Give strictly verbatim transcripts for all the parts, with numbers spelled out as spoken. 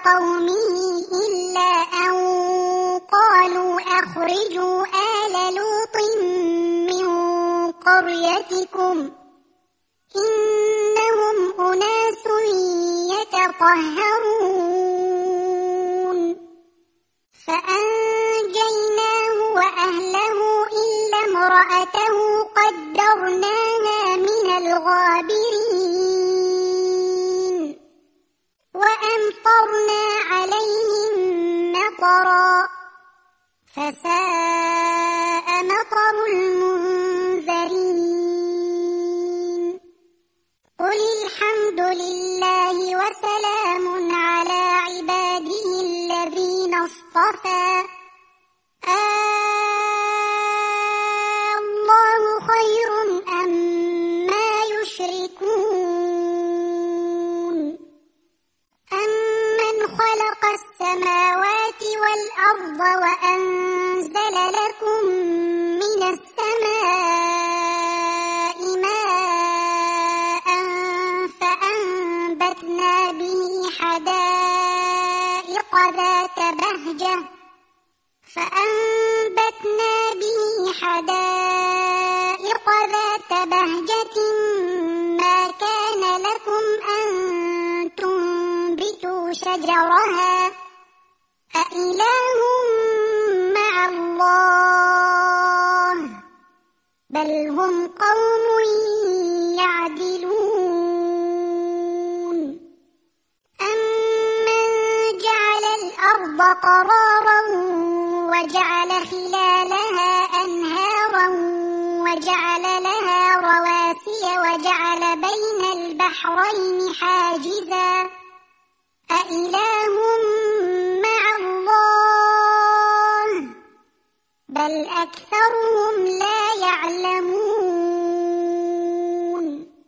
قومه إلا أن قالوا أخرجوا آل لوط من قريتكم إنهم أناس يتطهرون فأنجيناه وأهله إلا امرأته قدرناها من الغابرين وأمطرنا عليهم مطرا فساء مطر المنذرين قل الحمد لله وسلام على عباده الذين اصطفى الله خير أما يشركون أمن خلق السماوات والأرض وأنزل لكم من السماء ماء فأنبتنا به حدائق ذات بهجة فأنبتنا به حدائق ذات بهجة ما كان لكم أن تنبتوا شجرها أإله مع الله بل هم قوم يعدلون أمن جعل الأرض قرارا وجعل خلالها أنهارا وجعل لها رواسي وجعل بين البحرين حاجزا أإله مع الله بل أكثرهم لا يعلمون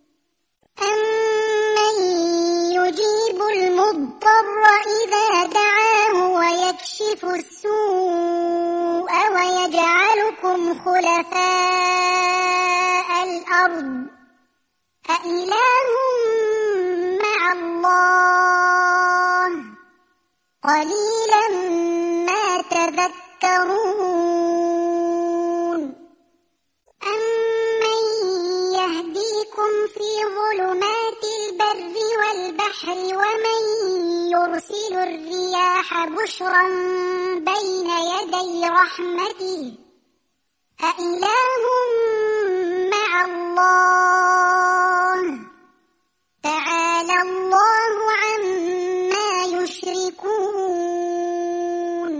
أمن يجيب المضطر إذا دعاه ويكشف السوء ويجعلكم خلفاء الأرض أإله مع الله قليلا ما تذكرون أمن يهديكم في ظلمات البر والبحر ومن يرسل الرياح بشرا بين يدي رحمته أإله مع الله تعالى الله عما يشركون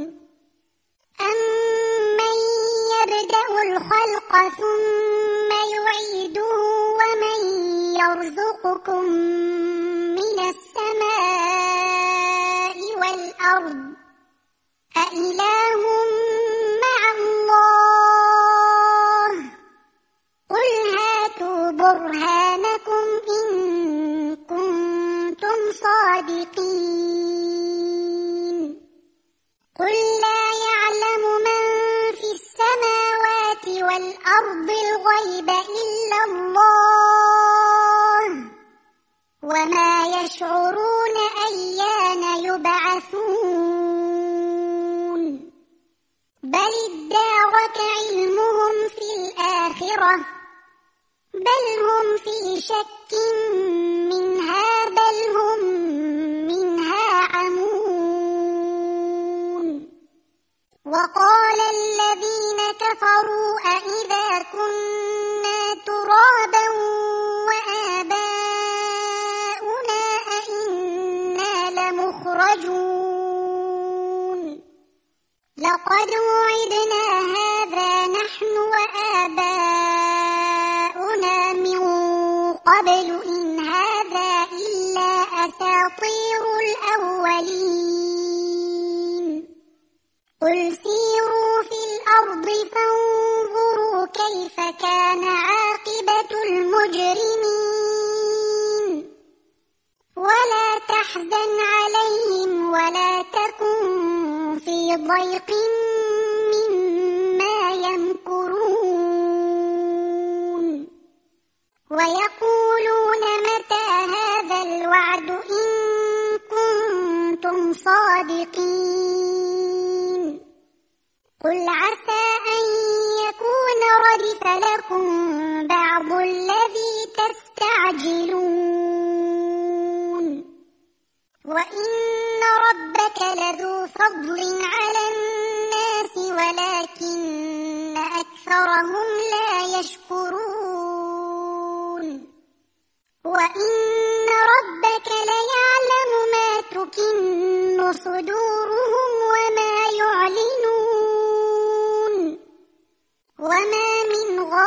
أمن يبدأ الخلق ثم يعيده ومن يرزقكم من السماء والأرض أإله مع الله قل هاتوا برهانكم إن كنتم صادقين قل لا يعلم من في السماوات والأرض الغيب إلا الله وما يشعرون أيان يبعثون بل ادارك علمهم في الآخرة بل هم في شك منها بل هم منها عمون وقال الذين كفروا أإذا كنا ترابا وآباؤنا أإنا لمخرجون لقد وعدنا هذا نحن وآباؤنا من قبل إن هذا إلا أساطير الأولين قل سيروا في الأرض فانظروا كيف كان عاقبة المجرمين ولا تحزن عليهم ولا تكن في ضيق مما يمكرون ويقولون متى هذا الوعد إن كنتم صادقين قل عسى أن يكون ردف لكم بعض الذي تستعجلون وإن ربك لذو فضل على الناس ولكن أكثرهم لا يشكرون وإن ربك ليعلم ما تكن صدورهم وما يعلنون وما من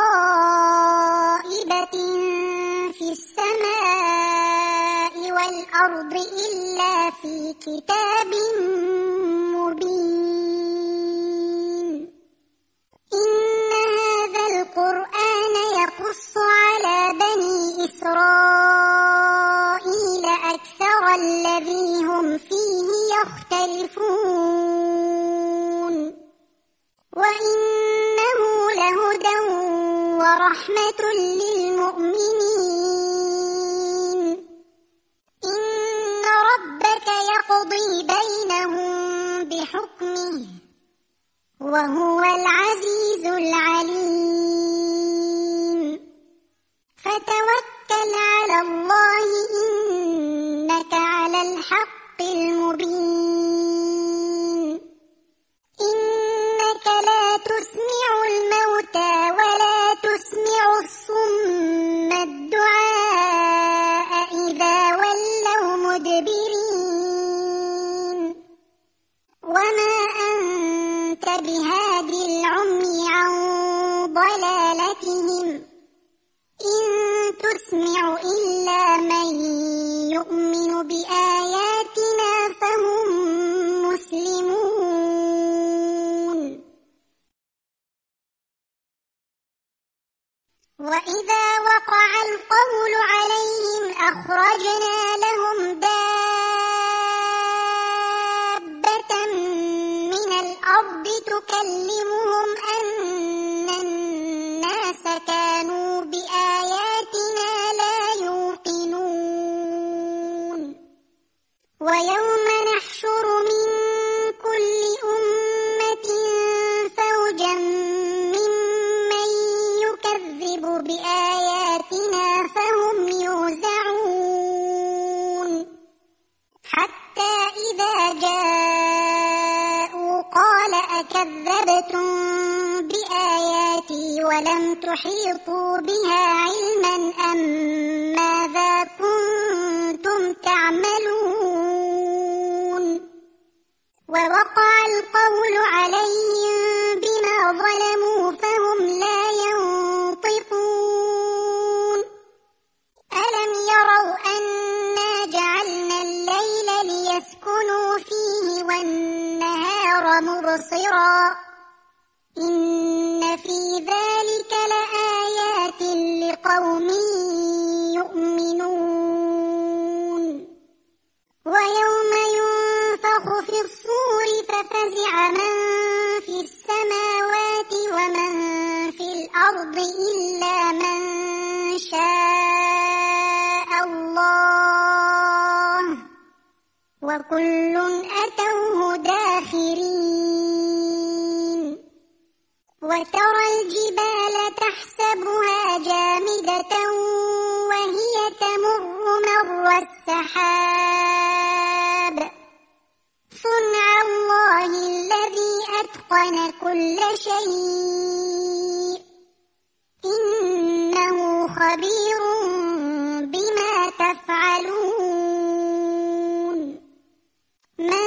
غائبة في السماء والأرض إلا في كتاب مبين إن هذا القرآن يقص على بني إسرائيل أكثر الذي هم فيه يختلفون وإنه لهدى ورحمة للمؤمنين إن ربك يقضي بينهم بحكمه وهو العزيز العليم فتوكل على الله إنك على الحق المبين إنك لا تسمع الموتى ولا تسمع الصم الدعاء إذا ولوا مدبرين وما أنت بهادي العمي عن ضلالتهم إن تسمع إلا من يؤمن بآياتنا فهم مسلمون وإذا وقع القول عليهم أخرجنا لهم دابة من الأرض تكلمهم أن الناس كانوا بآياتنا لا يوقنون ويوم نحشر من كل أمة فوجا ممن يكذب بآياتنا فهم يوزعون حتى إذا جاءوا قال أكذبتم بآياتي ولم تحيطوا بها علما أم ماذا كنتم تعملون ووقع القول عليهم بما ظلموا فهم لا ينطقون ألم يروا أنا جعلنا الليل ليسكنوا فيه والنهار مبصرا إن في ذلك لآيات لقوم يؤمنون ويوم ينفخ في الصور ففزع من في السماوات ومن في الأرض إلا من شاء الله وكل أتوه داخرين وترى الجبال تحسبها جامدة وهي تمر مر السحاب صنع الله الذي أتقن كل شيء إنه خبير بما تفعلون من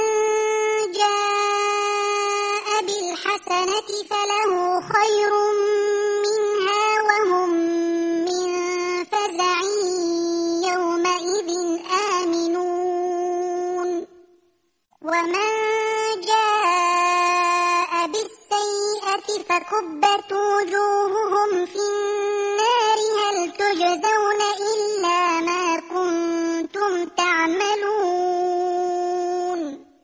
جاء بالحسنة فله خير منها وهم من فزع يومئذ آمنون ومن جاء بالسيئة فكبت وجوههم في النار هل تجزون إلا ما كنتم تعملون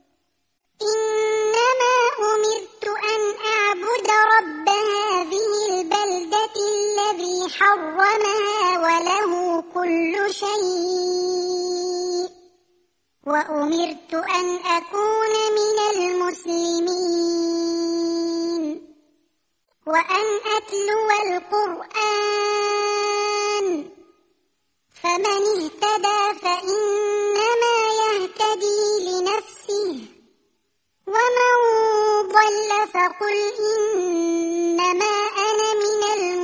إنما أمرت أن أعبد رب هذه البلدة الذي حرمها وله كل شيء وأمرت أن أكون من المسلمين وأن أتلو القرآن فمن اهتدى فإنما يهتدي لنفسه ومن ضل فقل إنما أنا من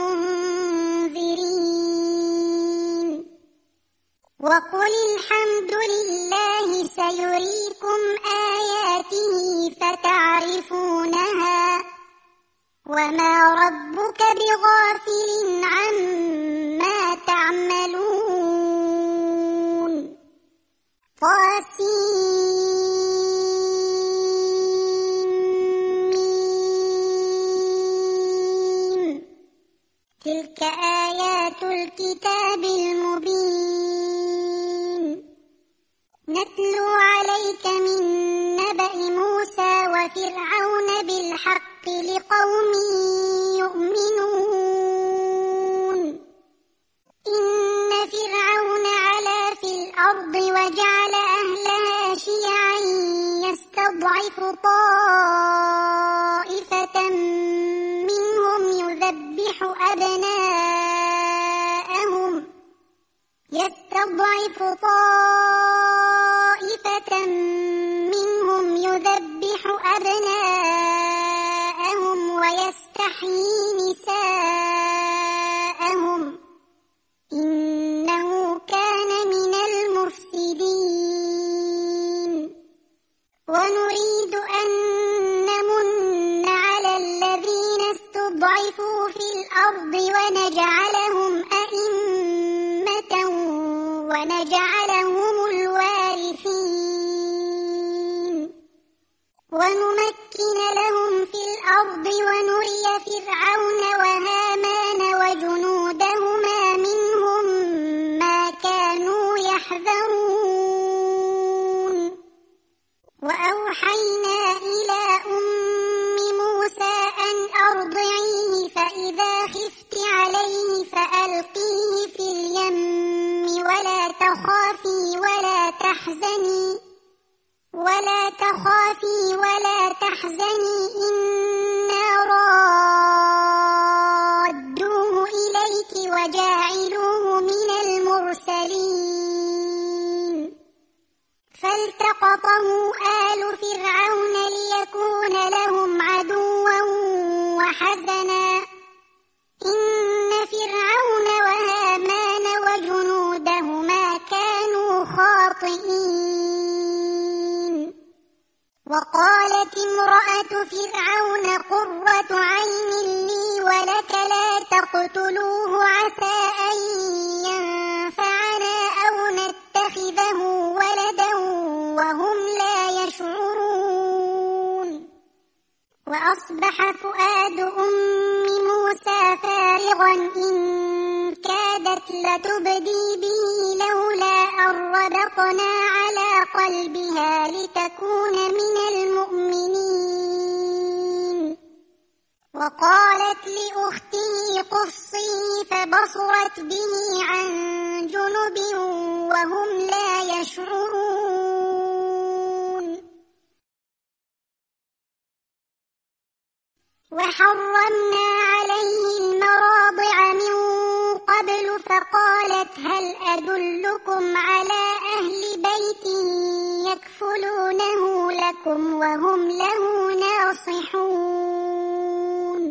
المنذرين وقل الحمد لله سيريكم آياته فتعرفونها وما ربك بغافل عما تعملون طاسيم تلك آيات الكتاب المبين نتلو عليك من نبأ موسى وفرعون بالحق لقوم يؤمنون إن فرعون علا في الأرض وجعل أهلها شيعا يستضعف طائفة منهم يذبح أبناءهم يستضعف طائفة منهم يذبح أبناءهم ويستحيي نساءهم إنه كان من المفسدين ونريد أن نمن على الذين استضعفوا في الأرض ونجعلهم أئمة ونجعلهم الوارثين ونمكن لهم في الأرض ونري فرعون وهامان وجنودهما منهم ما كانوا يحذرون وأوحينا إلى أم موسى أن أرضعيه فإذا خفت عليه فألقيه في اليم ولا تخافي ولا تحزني ولا تخافي ولا تحزني إنا رادوه إليك وجاعلوه من المرسلين فالتقطه آل فرعون ليكون لهم عدوا وحزنا إن فرعون وهامان وجنودهما كانوا خاطئين وقالت امرأة فرعون قرة عين لي ولك لا تقتلوه عسى أن ينفعنا أو نتخذه ولدا وهم لا يشعرون وأصبح فؤاد أم موسى فارغا إن كادت لتبدي به لولا أن ربطنا على قلبها لتكون من المؤمنين وقالت لأخته قصيه فبصرت به عن جنب وهم لا يشعرون وحرمنا عليه المراضع من قبل فقالت هل أدلكم على أهل بيت يكفلونه لكم وهم له ناصحون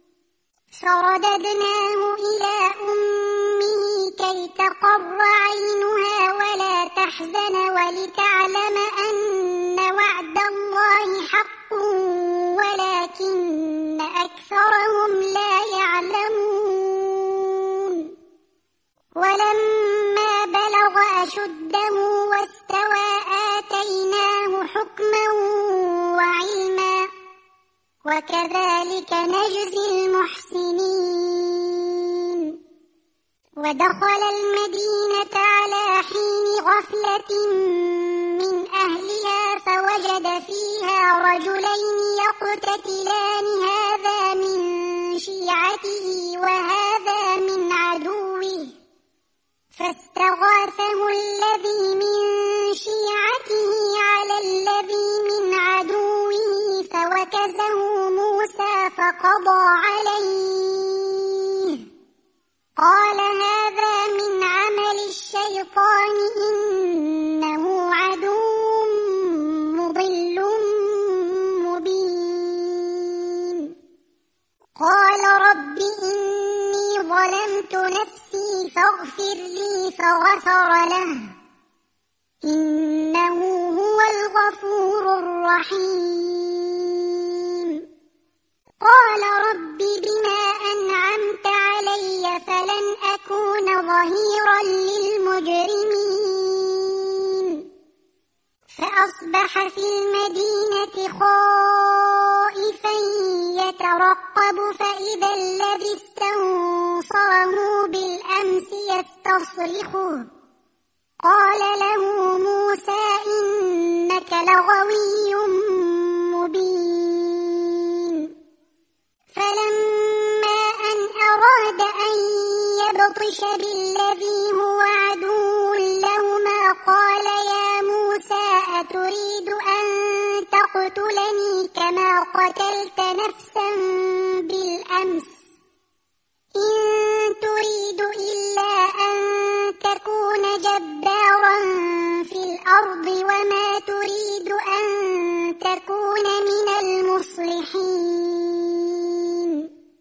فرددناه إلى أمه كي تقر عينها ولا تحزن ولتعلم أن وعد الله حق ولكن أكثرهم لا يعلمون ولما بلغ أشده واستوى آتيناه حكما وعلما وكذلك نجزي المحسنين ودخل المدينة على حين غفلة من أهلها فوجد فيها رجلين يقتتلان هذا من شيعته وهذا من عدوه فاستغاثه الذي من شيعته قضى عليه قال هذا من عمل الشيطان إنه عدو مضل مبين قال رب إني ظلمت نفسي فاغفر لي فغفر له إنه هو الغفور الرحيم قال رب بما أنعمت علي فلن أكون ظهيرا للمجرمين فأصبح في المدينة خائفا يترقب فإذا الذي استنصره بالأمس يستصرخه قال له موسى إنك لغوي مبين فلما أن أراد أن يبطش بالذي هو عدو لهما قال يا موسى أتريد أن تقتلني كما قتلت نفسا بالأمس إن تريد إلا أن تكون جبارا في الأرض وما تريد أن تكون من المصلحين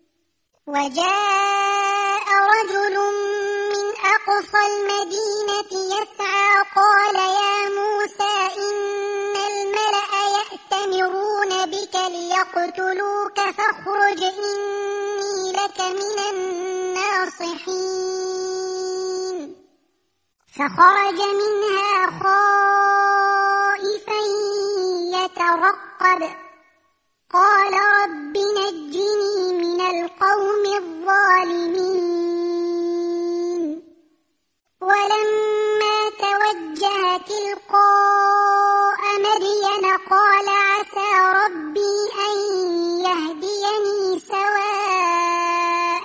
وجاء رجل من أقصى المدينة يسعى قال يا موسى إن الملأ يأتمرون بك ليقتلوك فاخرج إني لك من الناصحين فخرج منها خائفا يترقب قال رب نجني من القوم الظالمين ولما توجه تلقاء مدين قال عسى ربي أن يهديني سواء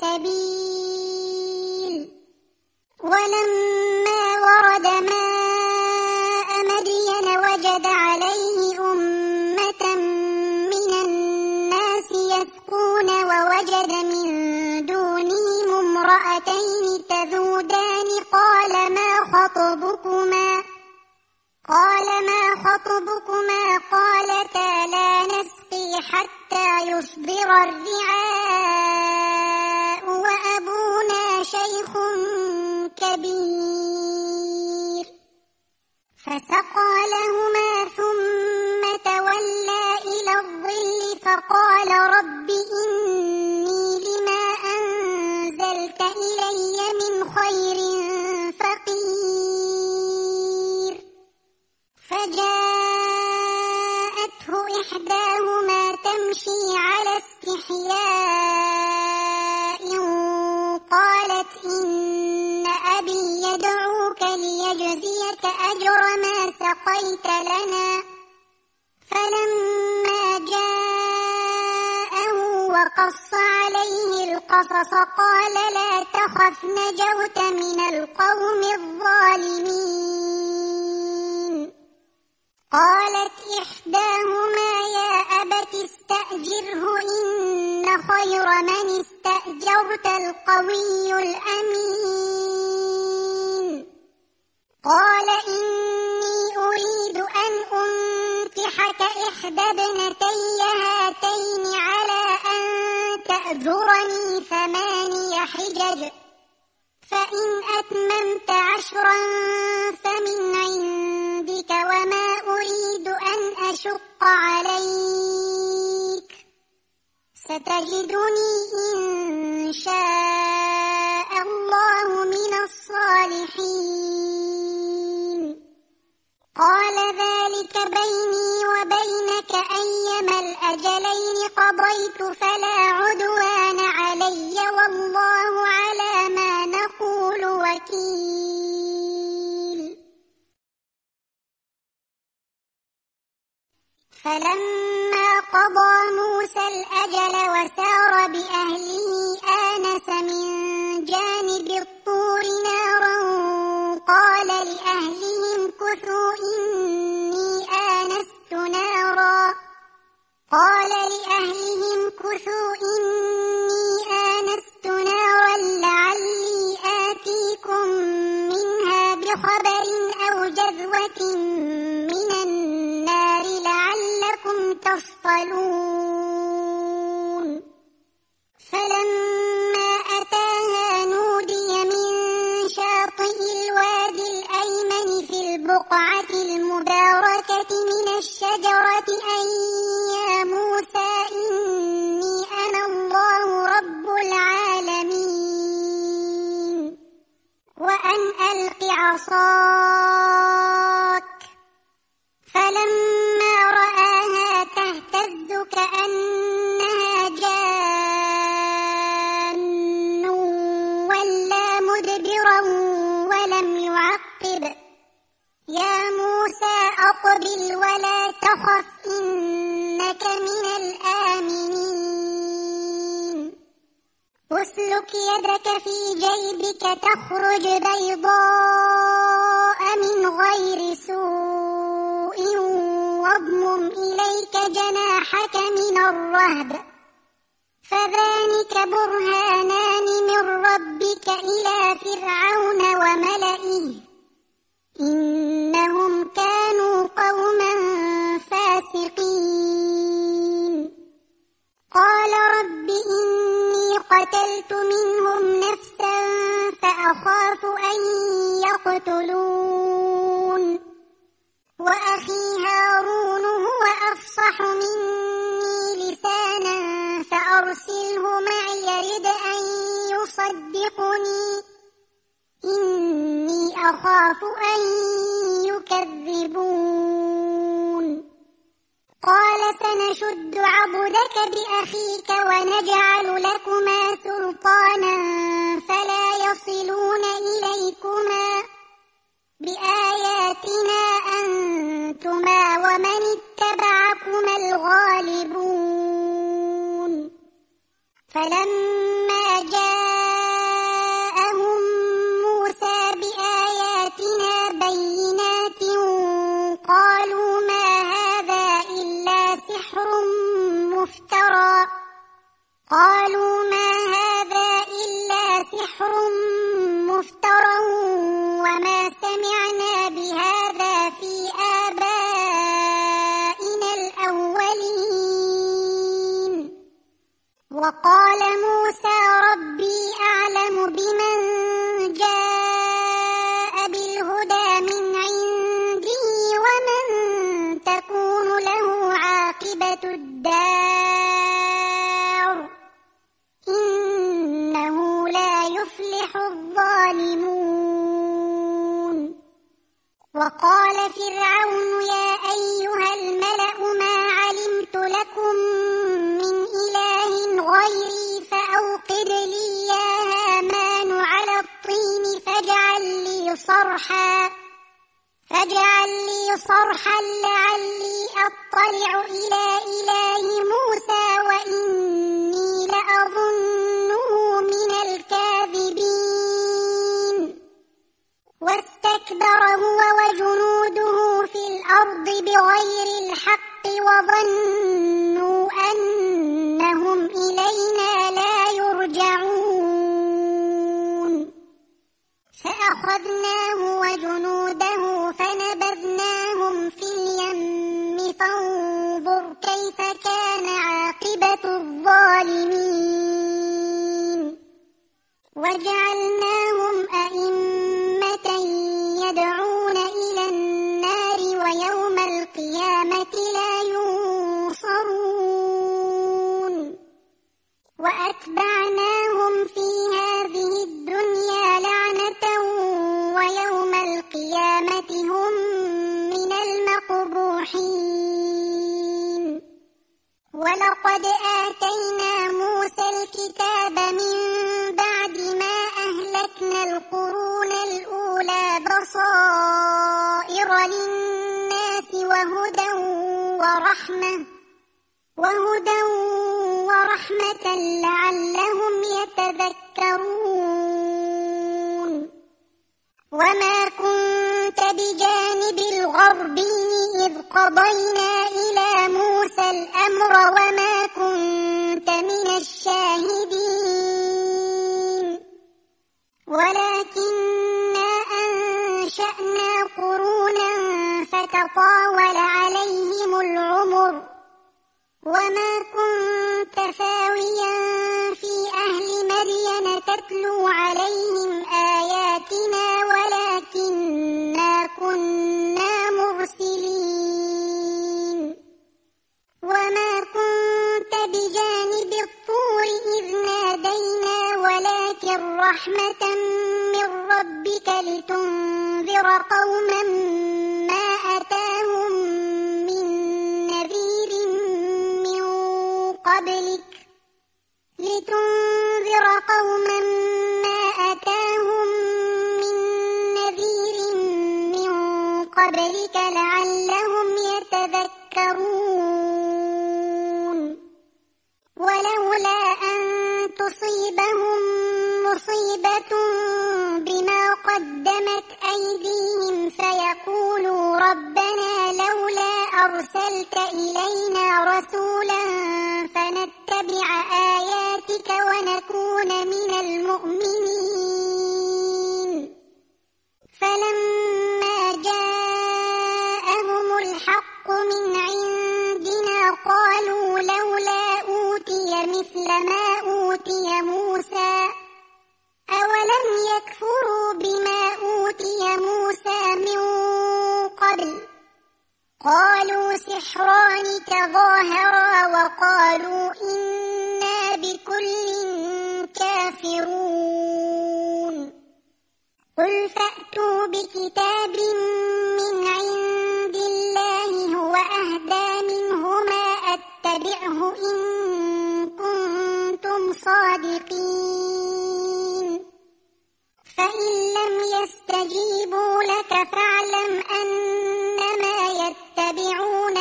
السبيل ولما ورد ماء مدين وجد عليه أمة من الناس يسقون ووجد من دونهم امرأتين تذودان قال ما خطبكما قال ما خطبكما قالتا لا نسقي حتى يصدر الرعاء وأبونا شيخ كبير فسقى لهما ثم تولى إلى الظل فقال رب إني لما أنزلت إلي من خير فقير فجاءته إحداهما تمشي على استحياء قالت إن أبي يدعوك ليجزيك أجر ما سقيت لنا فلما جاءه وقص عليه القصص قال لا تخف نجوت من القوم الظالمين قالت إحداهما يا أبت استأجره إن خير من استأجرت القوي الأمين قال إني أريد أن أنكحك إحدى ابنتي هاتين على أن تأجرني ثماني حجج فإن أتممت عشرا فمن عندك وما أريد أن أشق عليك ستجدني إن شاء الله من الصالحين قال ذلك بيني وبينك أيما الأجلين قضيت فلا عدوان علي والله على ما نقول وكيل فلما قضى موسى الأجل وسار بأهله آنس من جانب الطور نارا قال لأهلهم كثوا إني آنست نارا قال لأهلهم كثوا بربوة من النار لعلكم تصطلون فلما أتاها نودي من شاطئ الوادي الأيمن في البقعة المباركة من الشجرة أن يا موسى إني أنا الله رب العالمين وأن ألق عصاك فلما رآها تهتز كأنها جان ولا مدبرا ولم يعقب يا موسى أقبل ولا تخف إنك من الآمنين اسلك يدك في جيبك تخرج بيضاء من غير سوء واضمم إليك جناحك من الرهب فذلك برهانان من ربك إلى فرعون وملئه إنهم كانوا قوما فاسقين قال رب إني قتلت منهم نفسا فأخاف أن يقتلون وأخي هارون هو أفصح مني لسانا فأرسله معي يرد أن يصدقني إني أخاف أن يكذبون قال سنشد عضدك بأخيك ونجعل لكما سلطانا فلا يصلون إليكما بآياتنا أنتما ومن اتبعكما الغالبون فلما جاءهم موسى بآياتنا بينات قالوا ما هذا إلا سحر مفترى قالوا ما هذا إلا سحر مفترى وما سمعنا بهذا في آبائنا الأولين وقال موسى ربي أعلم بمن جاء بالهدى من عنده ومن تكون له عاقبة الدار إنه لا يفلح الظالمون وقال فرعون يا أيها الملأ ما علمت لكم من إله غيري فأوقد لي يا هامان على الطين فاجعل لي صرحا فاجعل لي صرحا لعلي أطلع إلى إله موسى وإني لأظنه من الكاذبين واستكبر هو وجنوده في الأرض بغير الحق وظنوا أنهم إلينا لا يرجعون فأخذناه وجنوده فنبذناهم في اليم فانظر كيف كان عاقبة الظالمين وجعلناهم أئمة يدعون إلى النار ويوم القيامة لا ينصرون وأتبعناهم في هذه الدنيا لعنة ويوم القيامة هم من المقبوحين ولقد آتينا موسى الكتاب من بعد ما أهلكنا القرون الأولى بصائر للناس وهدى ورحمة وهدى ورحمة لعلهم يتذكرون وما كنت بجانب الغربي إذ قضينا إلى موسى الأمر وما كنت من الشاهدين ولكننا أنشأنا قرونا فتطاول عليهم العمر وما كنت ثاويا في أهل مدين تتلو عليهم آياتنا ولكننا كنا مرسلين وما كنت بجانب الطور إذ نادينا ولكن رحمة من ربك لتنذر قوما ما أتاهم من نذير من قبلك لتنذر قوما ما أتاهم من نذير من قبلك لعلهم يتذكرون ولولا أن تصيبهم مصيبة بما قدمت أيديهم فيقولوا ربنا لولا أرسلت إلينا رسولا فنتبع آياتك ونكون من المؤمنين فلما جاءهم الحق من عندنا قالوا لولا أوتي مثل ما أوتي موسى أولم يكفروا بما أوتي موسى من قبل قالوا سحران تظاهرا وقالوا إنا بكل كافرون قل فأتوا بكتاب من عند الله هو أهدى منهما أتبعه إن كنتم صادقين فإن لم يستجيبوا لك فاعلم أنما يتبعون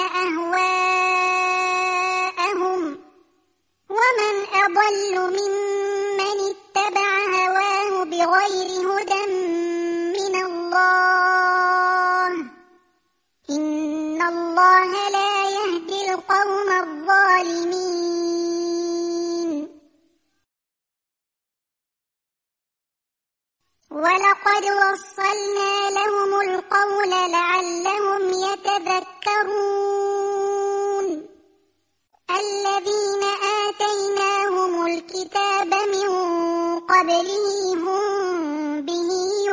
أهواءهم ومن أضل ممن اتبع هواه بغير هدى من الله إن الله لا يهدي القوم الظالمين ولقد وصلنا لهم القول لعلهم يتذكرون الذين آتيناهم الكتاب من قبله هم به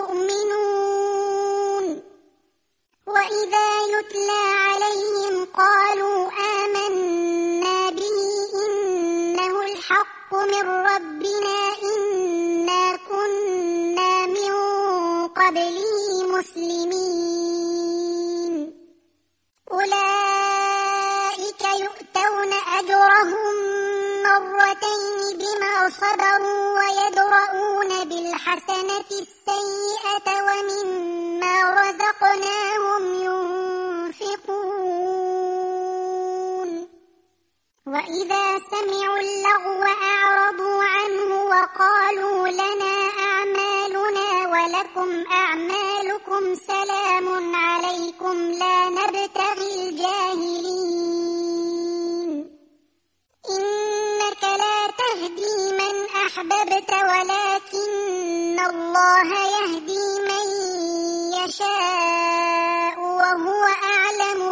يؤمنون وإذا يتلى عليهم قالوا آمنا به إنه الحق من ربنا إنا كنا من قبله مسلمين أولئك يؤتون أجرهم مرتين بما صبروا ويدرؤون بالحسنة السيئة ومما رزقناهم ينفقون وإذا سمعوا اللغو أعرضوا عنه وقالوا لنا أعمالنا ولكم أعمالكم سلام عليكم لا نبتغي الجاهلين إنك لا تهدي من أحببت ولكن الله يهدي من يشاء وهو أعلم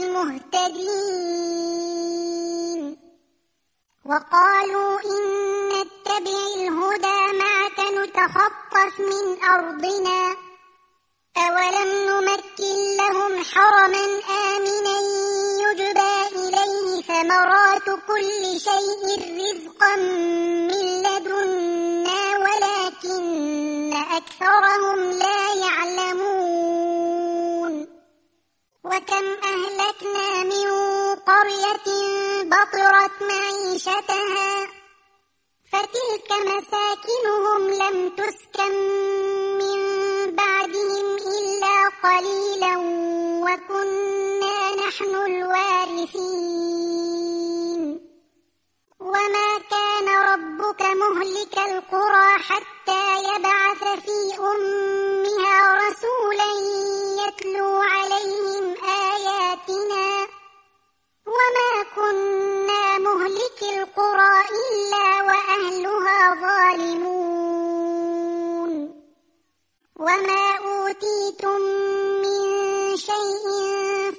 بالمهتدين وقالوا إن نتبع الهدى معك نتخطف من أرضنا أولم نمكن لهم حرما آمنا يجبى إليه ثمرات كل شيء رزقا من لدنا ولكن أكثرهم لا يعلمون وكم أهلكنا من قرية بطرت معيشتها فتلك مساكنهم لم تسكن من بعدهم إلا قليلا وكنا نحن الوارثين وما كان ربك مهلك القرى حتى يبعث في أمها رسولا يتلو عليهم آياتنا وما كنا مهلك القرى إلا وأهلها ظالمون وما أوتيتم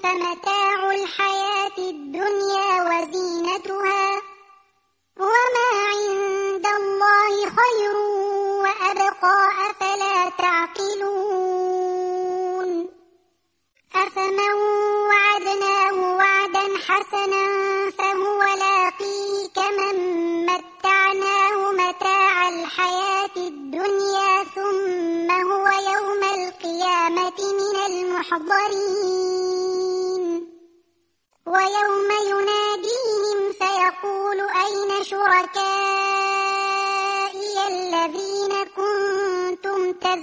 فمتاع الحياة الدنيا وزينتها وما عند الله خير وأبقى أفلا تعقلون أفمن وعدناه وعدا حسنا فهو لاقيه كمن متعناه متاع الحياة الدنيا ثم هو يوم القيامة من المحضرين ويوم يناديهم فيقول أين شركائي الذين كنتم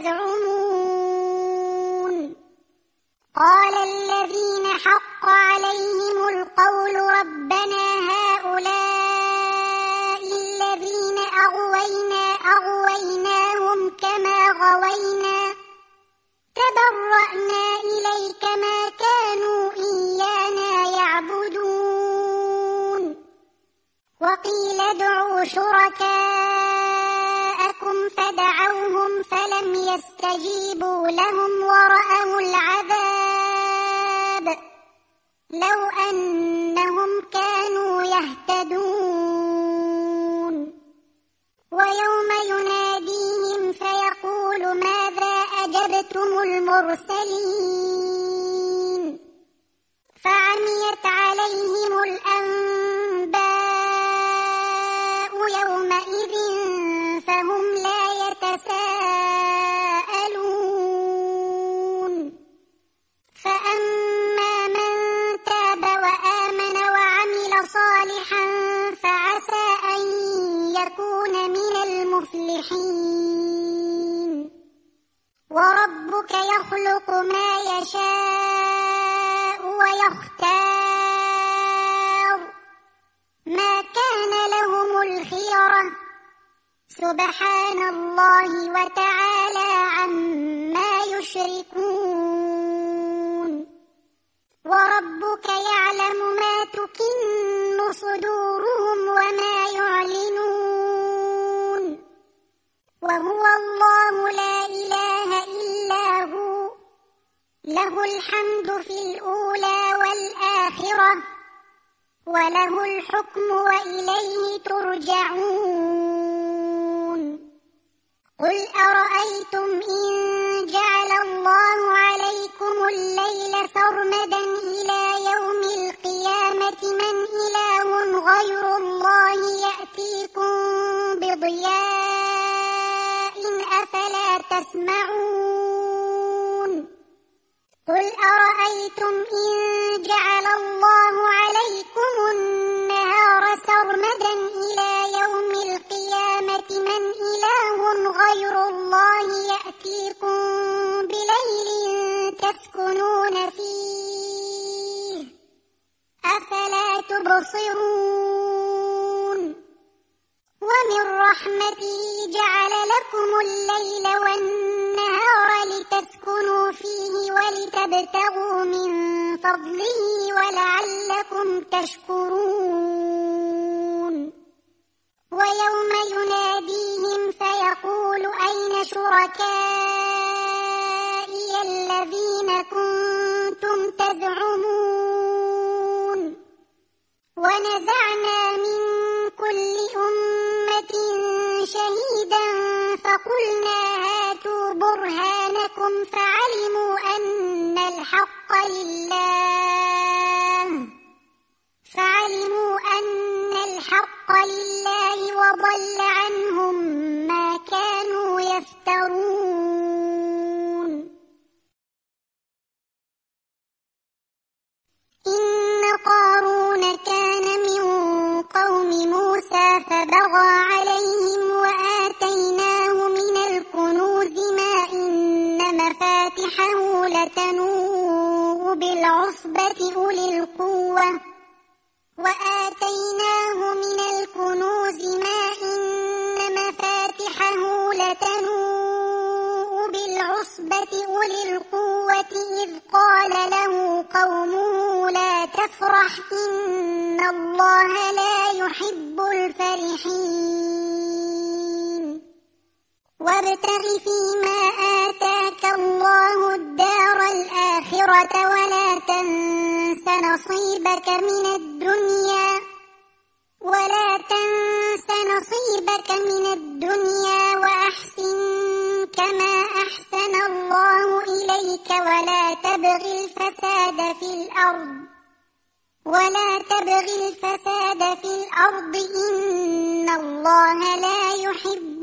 تزعمون قال الذين حق عليهم القول ربنا هؤلاء الذين أغوينا أغويناهم كما غوينا تبرأنا إليك ما كانوا إيانا يعبدون وقيل ادعوا شركاءكم فدعوهم فلم يستجيبوا لهم ورأوا العذاب لو أنهم كانوا يهتدون ويوم يناديهم فيقول ماذا أجبتم المرسلين فعميت عليهم الأنباء يومئذ فهم لا يتساءلون فأما من تاب وآمن وعمل صالحا فعسى أن يكون من المفلحين وربك يخلق ما يشاء ويختار ما كان لهم الخيرة سبحان الله وتعالى عما يشركون وربك يعلم ما تكن صدورهم وما يعلنون وهو الله لا إله إلا هو له الحمد في الأولى والآخرة وله الحكم وإليه ترجعون قل أرأيتم إن جعل الله عليكم الليل سرمدا إلى يوم القيامة من إله غير الله يأتيكم بضياء أفلا تسمعون قل أرأيتم إن جعل الله عليكم النهار سرمدا إلى يوم القيامة من إله غير الله يأتيكم بليل تسكنون فيه أفلا تبصرون ومن رحمته جعل لكم الليل والنهار لتسكنوا فيه ولتبتغوا من فضله ولعلكم تشكرون ويوم يناديهم فيقول أين شركائي الذين كنتم تزعمون ونزعنا من كل أمة شهيدا فقلنا هاتوا برهانكم فعلموا أن الحق لله فعلموا أن الحق لله وضل عنهم ما كانوا يفترون إن قارون كان من قوم موسى فبغى عليهم وآتيناه من الكنوز ما إن مفاتحه لتنوء بالعصبة أولي القوة وآتيناه من الكنوز ما إن مفاتحه لتنوء بالعصبة أولي القوة إذ قال له قومه لا تفرح إن الله لا يحب الفرحين وابتغ فيما آتاك الله الدار الآخرة ولا تنس نصيبك من الدنيا ولا تنس نصيبك من الدنيا وأحسن كما أحسن الله إليك ولا تبغ الفساد في الأرض ولا تبغ الفساد في الأرض إن الله لا يحب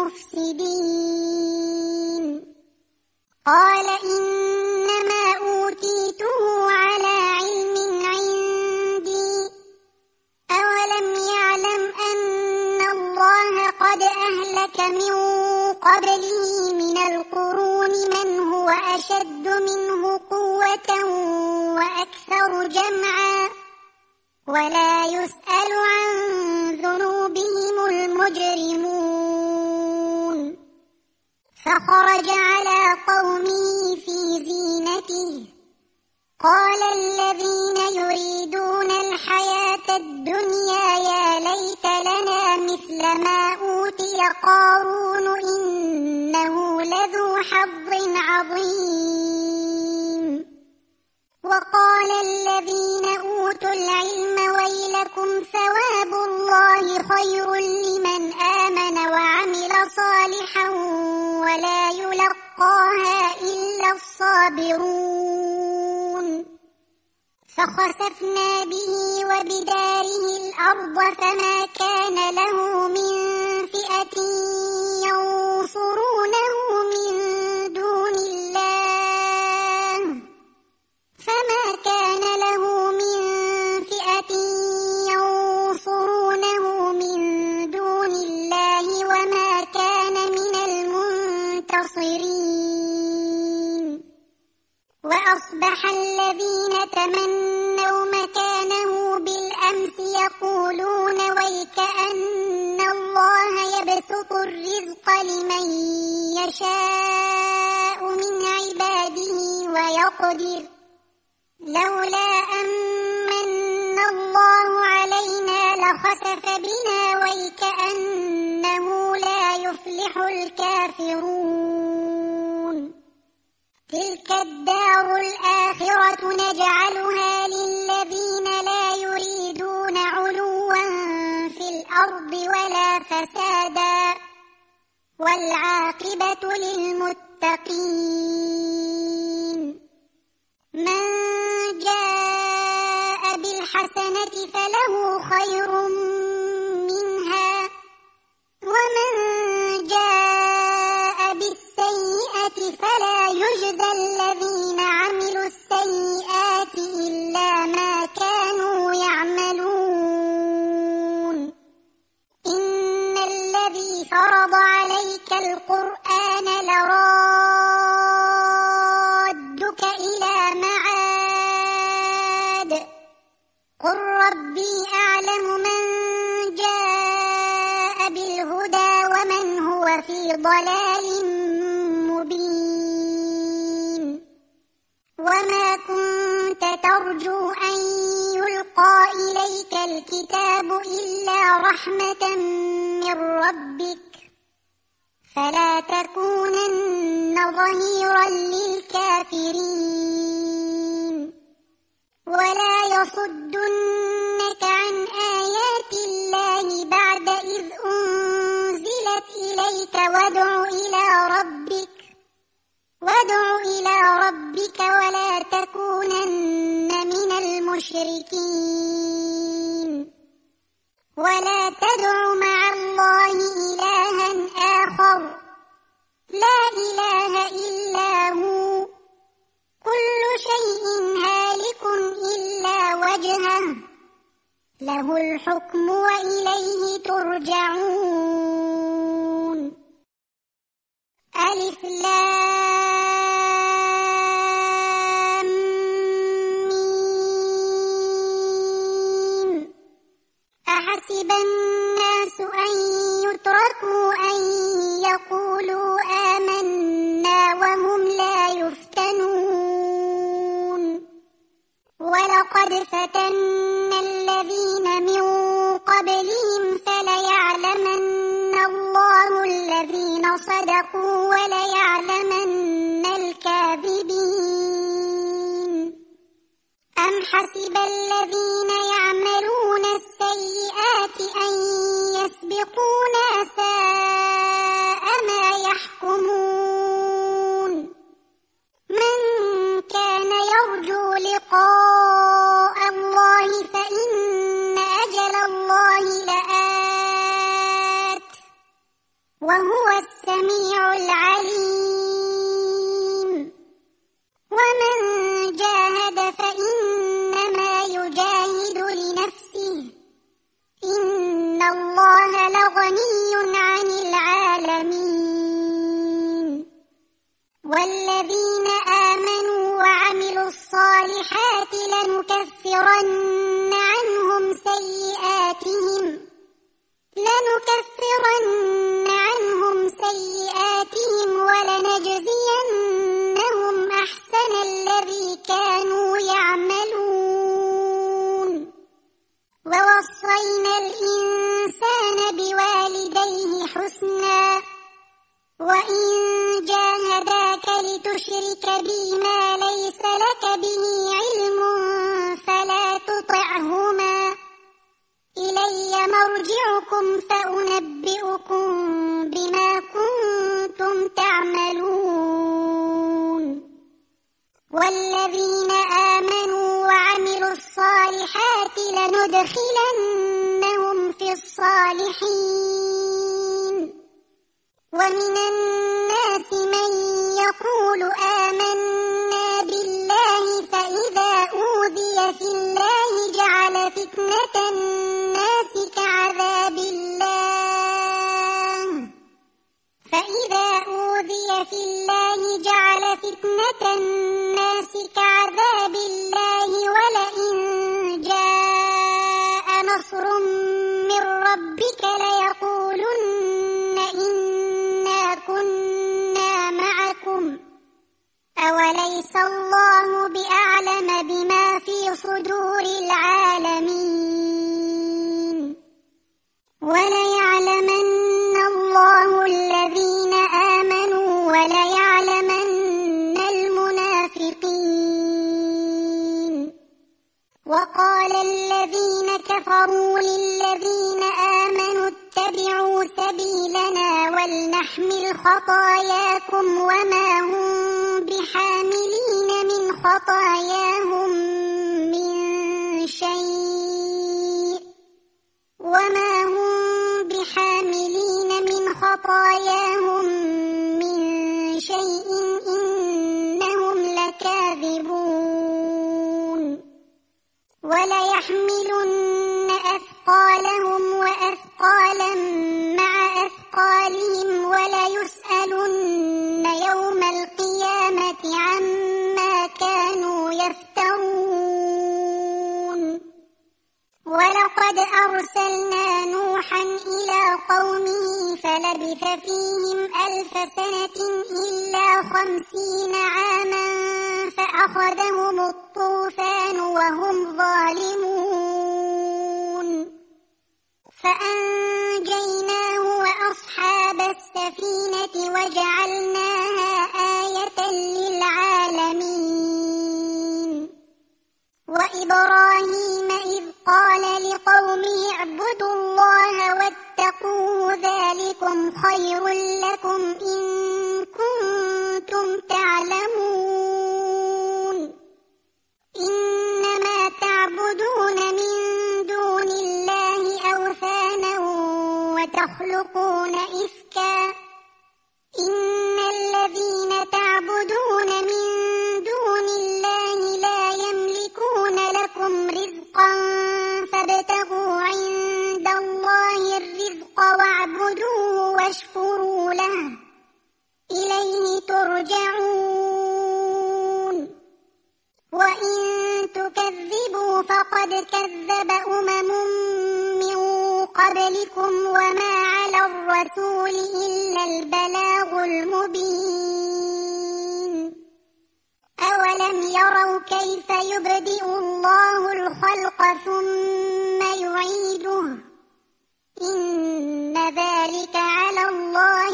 المفسدين. قال إنما أوتيته على علم عندي أولم يعلم أن الله قد أهلك من قبله من القرون من هو أشد منه قوة وأكثر جمعا ولا يسأل عن ذنوبهم المجرمون. فخرج على قومه في زينته قال الذين يريدون الحياة الدنيا يا ليت لنا مثل ما أوتي قارون إنه لذو حظ عظيم. وقال الذين أوتوا العلم ويلكم ثواب الله خير لمن آمن وعمل صالحا ولا يلقاها إلا الصابرون. فخسفنا به وبداره الأرض فما كان له من فئة ينصرونه من دون الله فما كان له من فئة ينصرونه من دون الله وما كان من المنتصرين. وأصبح الذين تمنوا مكانه بالأمس يقولون ويكأن الله يبسط الرزق لمن يشاء من عباده ويقدر لولا أمن الله علينا لخسف بنا ويكأنه لا يفلح الكافرون. تلك الدار الآخرة نجعلها للذين لا يريدون علوا في الأرض ولا فسادا والعاقبة للمتقين. من جاء بالحسنة فله خير منها ومن جاء بالسيئة فلا يجزى الذين عملوا السيئات إلا ما كانوا يعملون. إن الذي فرض عليك القرآن لرادك إلى معاد قل ربي أعلم من جاء بالهدى ومن هو في ضلال مبين. وما كنت ترجو أن يلقى إليك الكتاب إلا رحمة من ربك فلا تكونن ظهيرا للكافرين. ولا يصدنك عن آيات الله بعد إذ أنزلت إليك وادع إلى ربك وادع إلى ربك ولا تكونن من المشركين. ولا تدع مع الله إلها آخر لا إله إلا هو كل شيء هالك إلا وجهه له الحكم وإليه ترجعون. ألف لام ميم. أحسب الناس أن يتركوا أن يقولوا آمنا وهم لا يفتنون. ولقد فتنا الذين من قبلهم فليعلمن الله الذين صدقوا وليعلمن الكاذبين. أم أم حسب الذين يعملون السيئات أن يسبقونا ساء ما يحكمون من كان يرجو لقاء الله فإن أجل الله لآت وهو السميع العليم ومن جاهد فإنما يجاهد لنفسه إن الله لغني عن العالمين والذين آمنوا وعملوا الصالحات لنكفرن عنهم سيئاتهم لنكفرن عنهم سيئاتهم ولنجزينهم أحسن الذي كانوا يعملون ووصينا الإنسان بوالديه حسنا وإن جاهداك لتشرك بي ما ليس لك به علم فلا تطعهما إلي مرجعكم فأنبئكم بما كنتم تعملون والذين آمنوا وعملوا الصالحات لندخلنهم في الصالحين ومن الناس من يقول آمنا بالله فإذا أوذي في الله جعل فتنة الناس كعذاب الله فإذا أوذي في الله جعل فتنة الناس كعذاب الله ولئن جاء نصر من ربك ليقولن إنا كنا معكم أوليس الله بأعلم بما في صدور العالمين وليعلمن الله الذين آمنوا وليعلمن المنافقين وقال الذين كفروا للذين آمنوا اتبعوا سبيلنا ولنحمل خطاياكم وما هم بحاملين من خطاياهم من شيء وما هم بحاملين من خطاياهم من شيء إنهم لكاذبون وليحملن أثقالهم وأثقالا مع أثقالهم وليسألن يوم القيامة عما كانوا يفترون ولقد أرسلنا نوحا إلى قومه فلبث فيهم ألف سنة إلا خمسين عاما فأخذهم الطوفان وهم ظالمون فأنجيناه وأصحاب السفينة وجعلناها آية للعالمين وإبراهيم إذ قال لقومه اعبدوا الله واتقوه ذلكم خير لكم إن كنتم تعلمون إنما تعبدون من دون الله أوثانا وتخلقون إفكا إن الذين تعبدون من دون الله لا يملكون لكم رزقا فابتغوا عند الله الرزق واعبدوه واشكروا له إليه ترجعون وإن تكذبوا فقد كذب أمم من قبلكم وما على الرسول إلا البلاغ المبين أولم يروا كيف يبدئ الله الخلق ثم يعيده إن ذلك على الله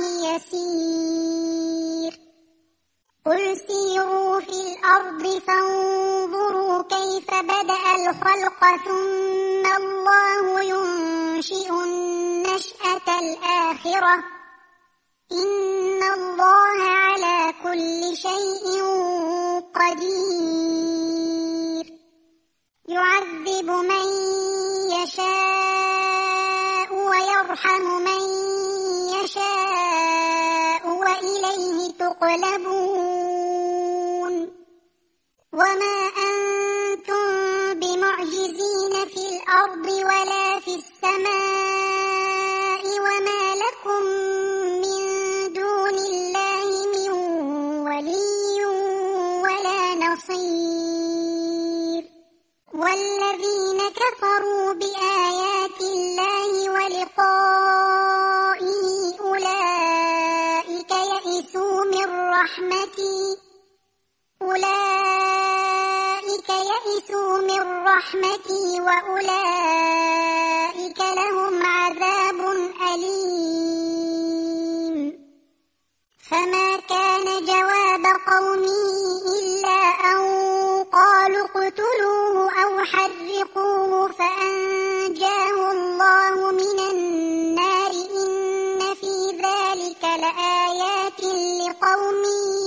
يسير قل سيروا في الأرض فانظروا كيف كيف بدأ الخلق ثم الله ينشئ النشأة الآخرة إن الله على كل شيء قدير يعذب من يشاء ويرحم من يشاء وإليه تقلبون وما أنتم بمعجزين في الأرض ولا في السماء وما لكم من دون الله من ولي ولا نصير والذين كفروا بآيات الله ولقائه أولئك يئسوا من رحمتي أولئك يئسوا من رحمتي وأولئك لهم عذاب أليم فما كان جواب قومه إلا أن قالوا اقتلوه أو حرقوه فأنجاه الله من النار إن في ذلك لآيات لقوم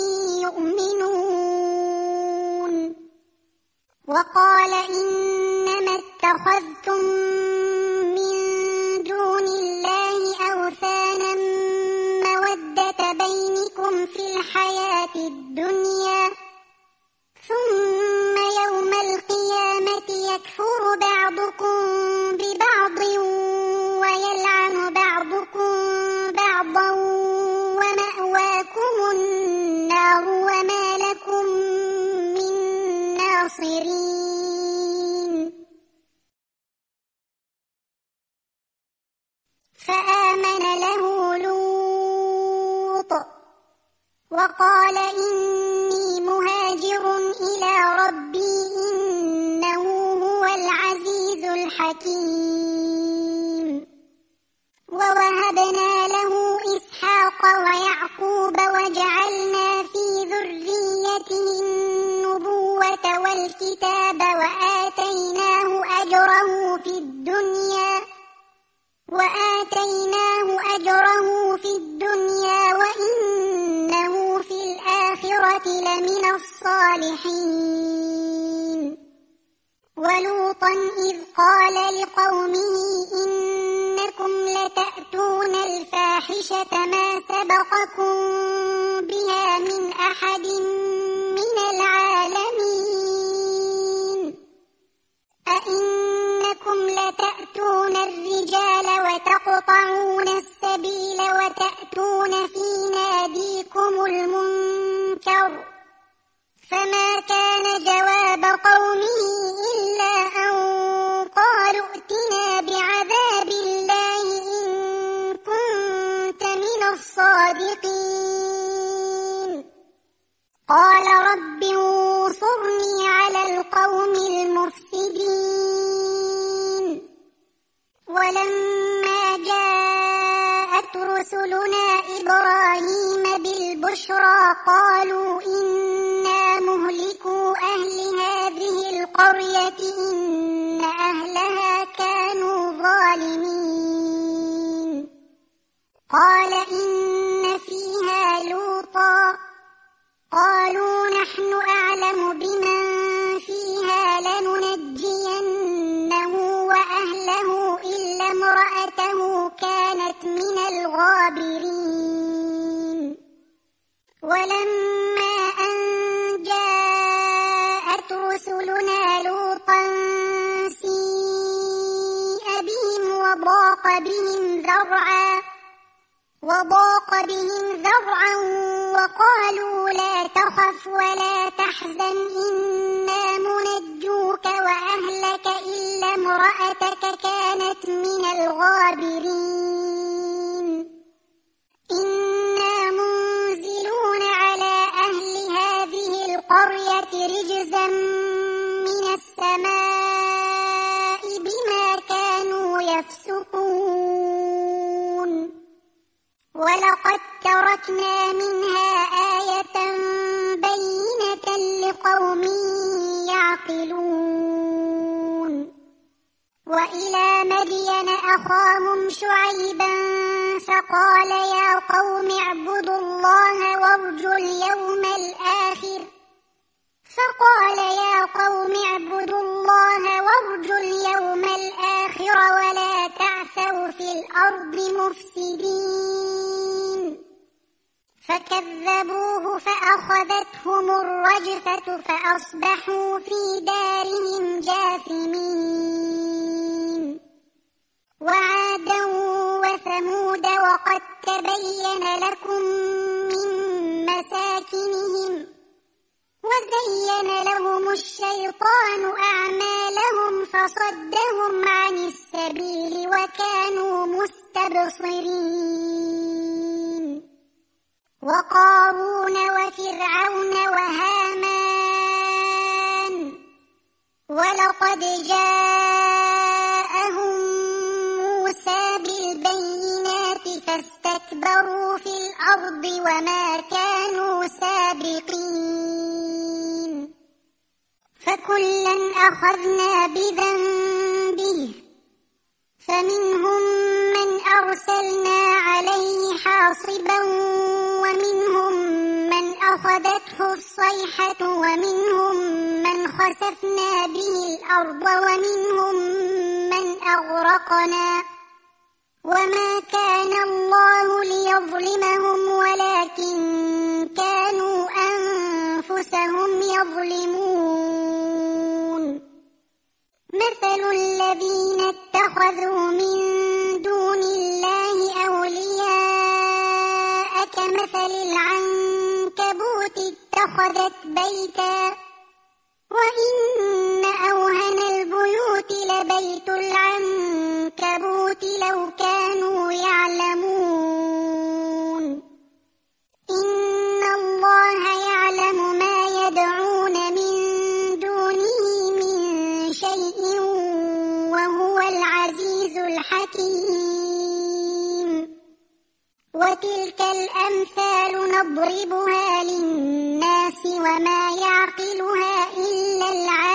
يؤمنون وقال إنما اتخذتم من دون الله أوثانا مودة بينكم في الحياة الدنيا ثم يوم القيامة يكفر بعضكم ببعض ويلعن بعضكم بعضا ومأواكم النار وما لكم من ناصرين فآمن له لوط وقال إني مهاجر إلى ربي إنه هو العزيز الحكيم ووهبنا له إسحاق ويعقوب وجعلنا في ذريته النبوة والكتاب وآتيناه أجره في الدنيا وآتيناه أجره في الدنيا وإنه في الآخرة لمن الصالحين ولوطا إذ قال لقومه إنكم لتأتون الفاحشة ما سبقكم بها من أحد من العالمين أئنكم لتأتون الرجال وتقطعون السبيل وتأتون في ناديكم المنكر فما كان جواب قومه إلا أن قالوا ائتنا بعذاب الله إن كنت من الصادقين قال رب انصرني على القوم المفسدين ولما جاءت رسلنا إبراهيم بالبشرى قالوا إنا مهلكو أهل هذه القرية إن أهلها كانوا ظالمين قال إن فيها لوطا قالوا نحن أعلم بمن فيها لننجينه وأهله إلا امرأته كانت من الغابرين ولما أن جاءت رسلنا لوطا سيء بهم وضاق بهم ذرعا وضاق بهم ذرعا وقالوا لا تخف ولا تحزن إنا منجوك وأهلك إلا امرأتك كانت من الغابرين إنا منزلون على أهل هذه القرية رجزا من السماء بما كانوا يفسقون ولقد تركنا منها آية بينة لقوم يعقلون وإلى مدين أخاهم شعيبا فقال يا قوم اعبدوا الله وارجوا اليوم الآخر فقال يا قوم اعبدوا الله وارجوا اليوم الآخر ولا تعثوا في الأرض مفسدين فكذبوه فأخذتهم الرجفة فأصبحوا في دارهم جاثمين وعادا وثمود وقد تبين لكم من مساكنهم وزين لهم الشيطان أعمالهم فصدهم عن السبيل وكانوا مستبصرين وقارون وفرعون وهامان ولقد جاءهم موسى بالبينات فاستكبروا في الأرض وما كانوا سابقين فكلا أخذنا بذنبه فمنهم من أرسلنا عليه حاصبا ومنهم من أخذته الصيحة ومنهم من خسفنا به الأرض ومنهم من أغرقنا وما كان الله ليظلمهم ولكن كانوا أنفسهم يظلمون مثل الذين اتخذوا من دون الله أولياء كمثل العنكبوت اتخذت بيتا وإن أوهن البيوت لبيت العنكبوت لو كانوا يعلمون إن الله يعلم ما يدعون من دونه من شيء وهو العزيز الحكيم وتلك الأمثال نضربها للناس وما يعقلها إلا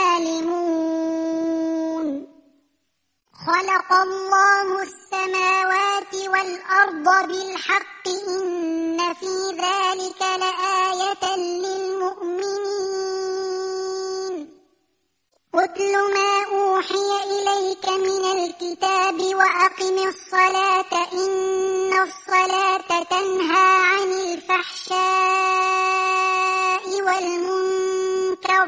العالمون خلق الله السماوات والأرض بالحق إن في ذلك لآية للمؤمنين اتل ما أوحي إليك من الكتاب وأقم الصلاة إن الصلاة تنهى عن الفحشاء والمنكر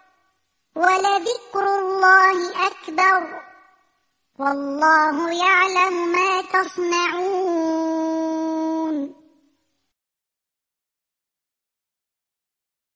ولذكر الله أكبر والله يعلم ما تصنعون